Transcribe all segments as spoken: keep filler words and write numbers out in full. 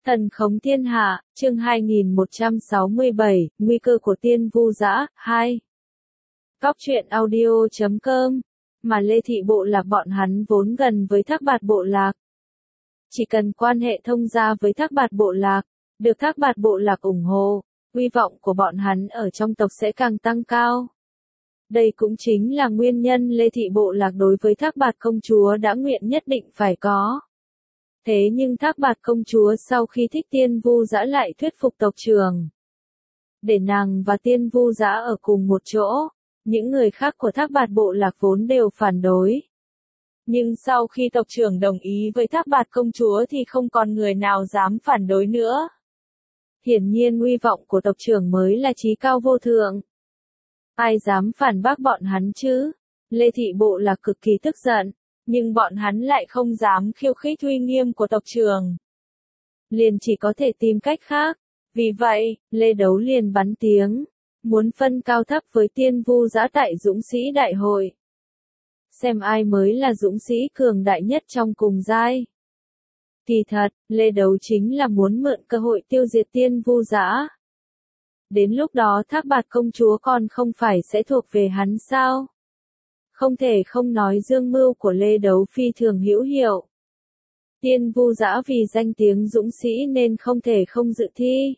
Thần khống thiên hạ, chương hai nghìn một trăm sáu mươi bảy, nguy cơ của tiên vu dã, hai. Góc truyện audio chấm com, mà Lê Thị Bộ Lạc bọn hắn vốn gần với Thác Bạt Bộ Lạc. Chỉ cần quan hệ thông gia với Thác Bạt Bộ Lạc, được Thác Bạt Bộ Lạc ủng hộ, uy vọng của bọn hắn ở trong tộc sẽ càng tăng cao. Đây cũng chính là nguyên nhân Lê Thị Bộ Lạc đối với Thác Bạt công chúa đã nguyện nhất định phải có. Thế nhưng Thác Bạt công chúa sau khi thích tiên vu dã lại thuyết phục tộc trưởng để nàng và tiên vu dã ở cùng một chỗ, những người khác của Thác Bạt Bộ Lạc vốn đều phản đối. Nhưng sau khi tộc trưởng đồng ý với Thác Bạt công chúa thì không còn người nào dám phản đối nữa. Hiển nhiên uy vọng của tộc trưởng mới là chí cao vô thượng. Ai dám phản bác bọn hắn chứ? Lê Thị Bộ Lạc cực kỳ tức giận. Nhưng bọn hắn lại không dám khiêu khích uy nghiêm của tộc trưởng. Liền chỉ có thể tìm cách khác. Vì vậy, Lê Đấu liền bắn tiếng. Muốn phân cao thấp với tiên vu dã tại dũng sĩ đại hội. Xem ai mới là dũng sĩ cường đại nhất trong cùng giai. Kỳ thật, Lê Đấu chính là muốn mượn cơ hội tiêu diệt tiên vu dã. Đến lúc đó Thác Bạt công chúa còn không phải sẽ thuộc về hắn sao? Không thể không nói dương mưu của Lê Đấu phi thường hữu hiệu. Tiên vu dã vì danh tiếng dũng sĩ nên không thể không dự thi.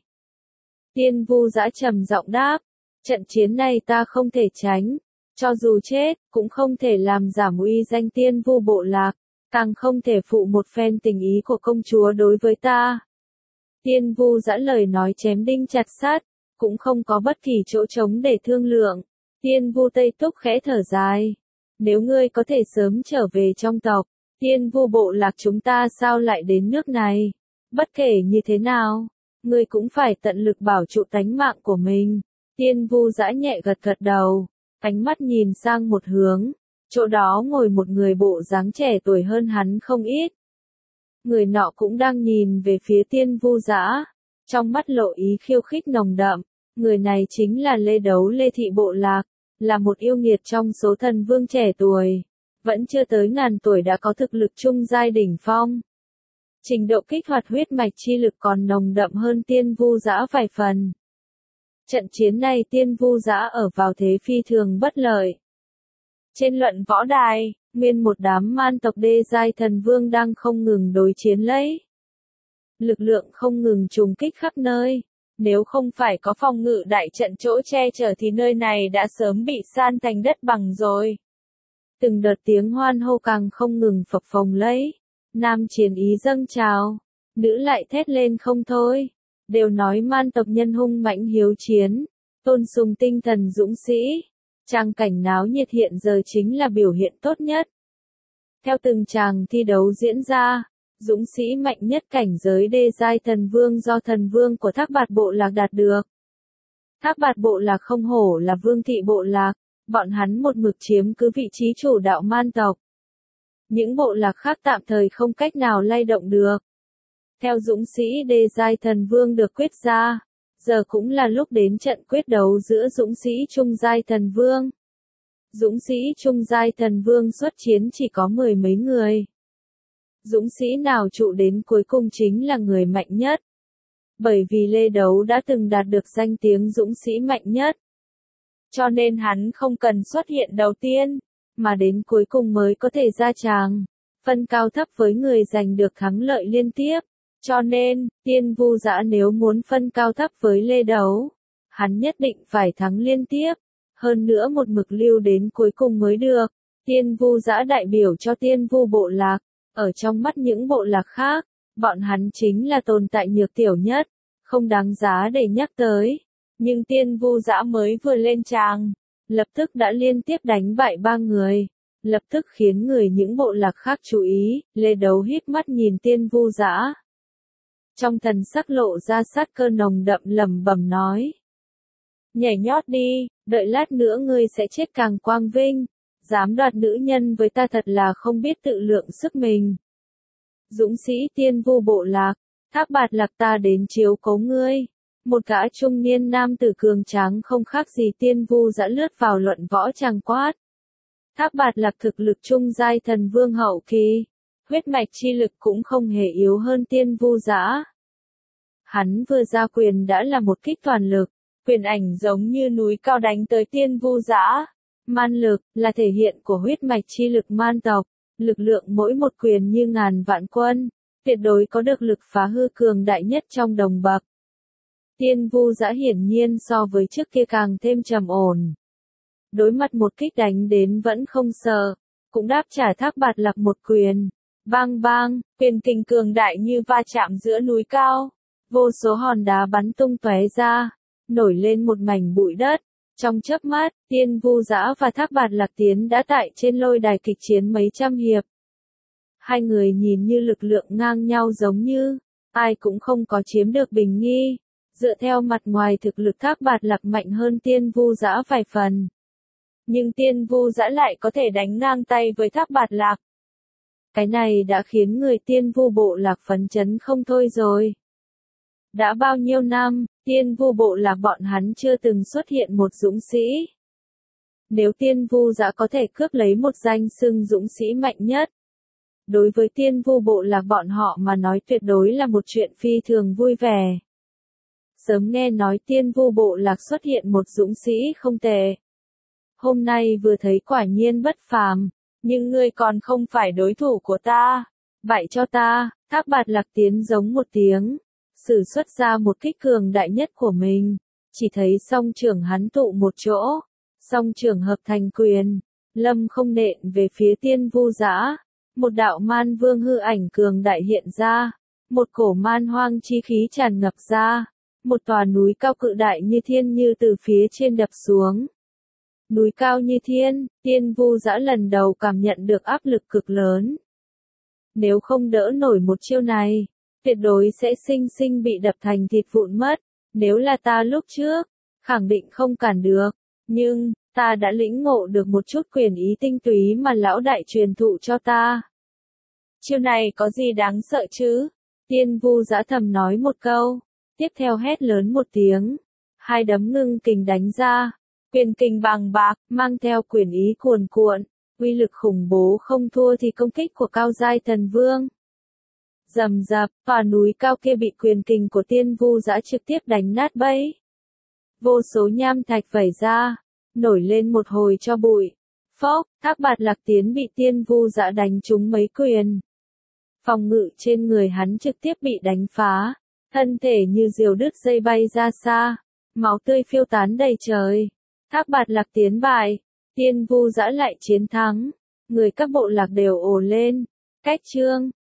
Tiên vu dã trầm giọng đáp, trận chiến này ta không thể tránh, cho dù chết, cũng không thể làm giảm uy danh tiên vu bộ lạc, càng không thể phụ một phen tình ý của công chúa đối với ta. Tiên vu dã lời nói chém đinh chặt sắt, cũng không có bất kỳ chỗ trống để thương lượng. Tiên vu Tây Túc khẽ thở dài. Nếu ngươi có thể sớm trở về trong tộc, tiên vu bộ lạc chúng ta sao lại đến nước này? Bất kể như thế nào, ngươi cũng phải tận lực bảo trụ tánh mạng của mình. Tiên vu dã nhẹ gật gật đầu, ánh mắt nhìn sang một hướng, chỗ đó ngồi một người bộ dáng trẻ tuổi hơn hắn không ít. Người nọ cũng đang nhìn về phía tiên vu dã, trong mắt lộ ý khiêu khích nồng đậm. Người này chính là Lê Đấu Lê Thị Bộ Lạc. Là một yêu nghiệt trong số thần vương trẻ tuổi, vẫn chưa tới ngàn tuổi đã có thực lực trung giai đỉnh phong. Trình độ kích hoạt huyết mạch chi lực còn nồng đậm hơn tiên vu dã vài phần. Trận chiến này tiên vu dã ở vào thế phi thường bất lợi. Trên luận võ đài, nguyên một đám man tộc đê giai thần vương đang không ngừng đối chiến lấy. Lực lượng không ngừng trùng kích khắp nơi. Nếu không phải có phòng ngự đại trận chỗ che chở thì nơi này đã sớm bị san thành đất bằng rồi. Từng đợt tiếng hoan hô càng không ngừng phập phồng lấy. Nam chiến ý dâng trào, nữ lại thét lên không thôi. Đều nói man tộc nhân hung mãnh hiếu chiến, tôn sùng tinh thần dũng sĩ. Trang cảnh náo nhiệt hiện giờ chính là biểu hiện tốt nhất. Theo từng tràng thi đấu diễn ra, dũng sĩ mạnh nhất cảnh giới đê giai thần vương do thần vương của Thác Bạt Bộ Lạc đạt được. Thác Bạt Bộ Lạc không hổ là vương thị bộ lạc, bọn hắn một mực chiếm cứ vị trí chủ đạo man tộc. Những bộ lạc khác tạm thời không cách nào lay động được. Theo dũng sĩ đê giai thần vương được quyết ra, giờ cũng là lúc đến trận quyết đấu giữa dũng sĩ trung giai thần vương. Dũng sĩ trung giai thần vương xuất chiến chỉ có mười mấy người. Dũng sĩ nào trụ đến cuối cùng chính là người mạnh nhất. Bởi vì Lê Đấu đã từng đạt được danh tiếng dũng sĩ mạnh nhất. Cho nên hắn không cần xuất hiện đầu tiên, mà đến cuối cùng mới có thể ra tràng, phân cao thấp với người giành được thắng lợi liên tiếp. Cho nên, tiên vu dã nếu muốn phân cao thấp với Lê Đấu, hắn nhất định phải thắng liên tiếp, hơn nữa một mực lưu đến cuối cùng mới được. Tiên vu dã đại biểu cho tiên vu bộ lạc. Ở trong mắt những bộ lạc khác, bọn hắn chính là tồn tại nhược tiểu nhất, không đáng giá để nhắc tới. Nhưng tiên vu dã mới vừa lên tràng, lập tức đã liên tiếp đánh bại ba người, lập tức khiến người những bộ lạc khác chú ý. Lê Đấu híp mắt nhìn tiên vu dã, trong thần sắc lộ ra sát cơ nồng đậm lẩm bẩm nói: nhảy nhót đi, đợi lát nữa ngươi sẽ chết càng quang vinh. Dám đoạt nữ nhân với ta thật là không biết tự lượng sức mình. Dũng sĩ tiên vu bộ lạc, Thác Bạt Lạc ta đến chiếu cố ngươi. Một gã trung niên nam tử cường tráng không khác gì tiên vu dã lướt vào luận võ tràng quát. Thác Bạt Lạc thực lực trung giai thần vương hậu kỳ, huyết mạch chi lực cũng không hề yếu hơn tiên vu dã. Hắn vừa ra quyền đã là một kích toàn lực, quyền ảnh giống như núi cao đánh tới Tiên Vu Dã. Man lực là thể hiện của huyết mạch chi lực man tộc, lực lượng mỗi một quyền như ngàn vạn quân, tuyệt đối có được lực phá hư cường đại nhất trong đồng bậc. Tiên Vu Dã hiển nhiên so với trước kia càng thêm trầm ổn. Đối mặt một kích đánh đến vẫn không sợ, cũng đáp trả Thác Bạt Lạc một quyền. Bang bang, quyền kình cường đại như va chạm giữa núi cao, vô số hòn đá bắn tung tóe ra, nổi lên một mảnh bụi đất. Trong chớp mắt, Tiên Vu Dã và Thác Bạt Lạc Tiến đã tại trên lôi đài kịch chiến mấy trăm hiệp. Hai người nhìn như lực lượng ngang nhau giống như, ai cũng không có chiếm được bình nghi. Dựa theo mặt ngoài thực lực Thác Bạt Lạc mạnh hơn Tiên Vu Dã vài phần. Nhưng Tiên Vu Dã lại có thể đánh ngang tay với Thác Bạt Lạc. Cái này đã khiến người Tiên Vu bộ lạc phấn chấn không thôi rồi. Đã bao nhiêu năm, Tiên Vu bộ lạc bọn hắn chưa từng xuất hiện một dũng sĩ. Nếu Tiên Vu Dã có thể cướp lấy một danh xưng dũng sĩ mạnh nhất, đối với Tiên Vu bộ lạc bọn họ mà nói tuyệt đối là một chuyện phi thường vui vẻ. Sớm nghe nói Tiên Vu bộ lạc xuất hiện một dũng sĩ không tệ. Hôm nay vừa thấy quả nhiên bất phàm, nhưng ngươi còn không phải đối thủ của ta. Vậy cho ta, Thác Bạt Lạc Tiến giống một tiếng, sử xuất ra một kích cường đại nhất của mình. Chỉ thấy song trưởng hắn tụ một chỗ, song trưởng hợp thành quyền, lâm không nện về phía Tiên Vu Dã. Một đạo man vương hư ảnh cường đại hiện ra, một cổ man hoang chi khí tràn ngập ra. Một tòa núi cao cự đại như thiên như từ phía trên đập xuống. Núi cao như thiên, Tiên Vu Dã lần đầu cảm nhận được áp lực cực lớn. Nếu không đỡ nổi một chiêu này, tuyệt đối sẽ sinh sinh bị đập thành thịt vụn mất. Nếu là ta lúc trước, khẳng định không cản được. Nhưng, ta đã lĩnh ngộ được một chút quyền ý tinh túy mà lão đại truyền thụ cho ta. Chiêu này có gì đáng sợ chứ? Tiên Vu Dã thầm nói một câu. Tiếp theo hét lớn một tiếng, hai đấm ngưng kình đánh ra, quyền kình bằng bạc, mang theo quyền ý cuồn cuộn, uy lực khủng bố không thua thì công kích của cao giai thần vương. Rầm rập, tòa núi cao kia bị quyền kình của Tiên Vu Dã trực tiếp đánh nát bấy. Vô số nham thạch vẩy ra, nổi lên một hồi cho bụi. Phốc, Thác Bạt Lạc Tiến bị Tiên Vu Dã đánh trúng mấy quyền. Phòng ngự trên người hắn trực tiếp bị đánh phá. Thân thể như diều đứt dây bay ra xa, máu tươi phiêu tán đầy trời. Thác Bạt Lạc Tiến bại, Tiên Vu Dã lại chiến thắng. Người các bộ lạc đều ồ lên. Cách chương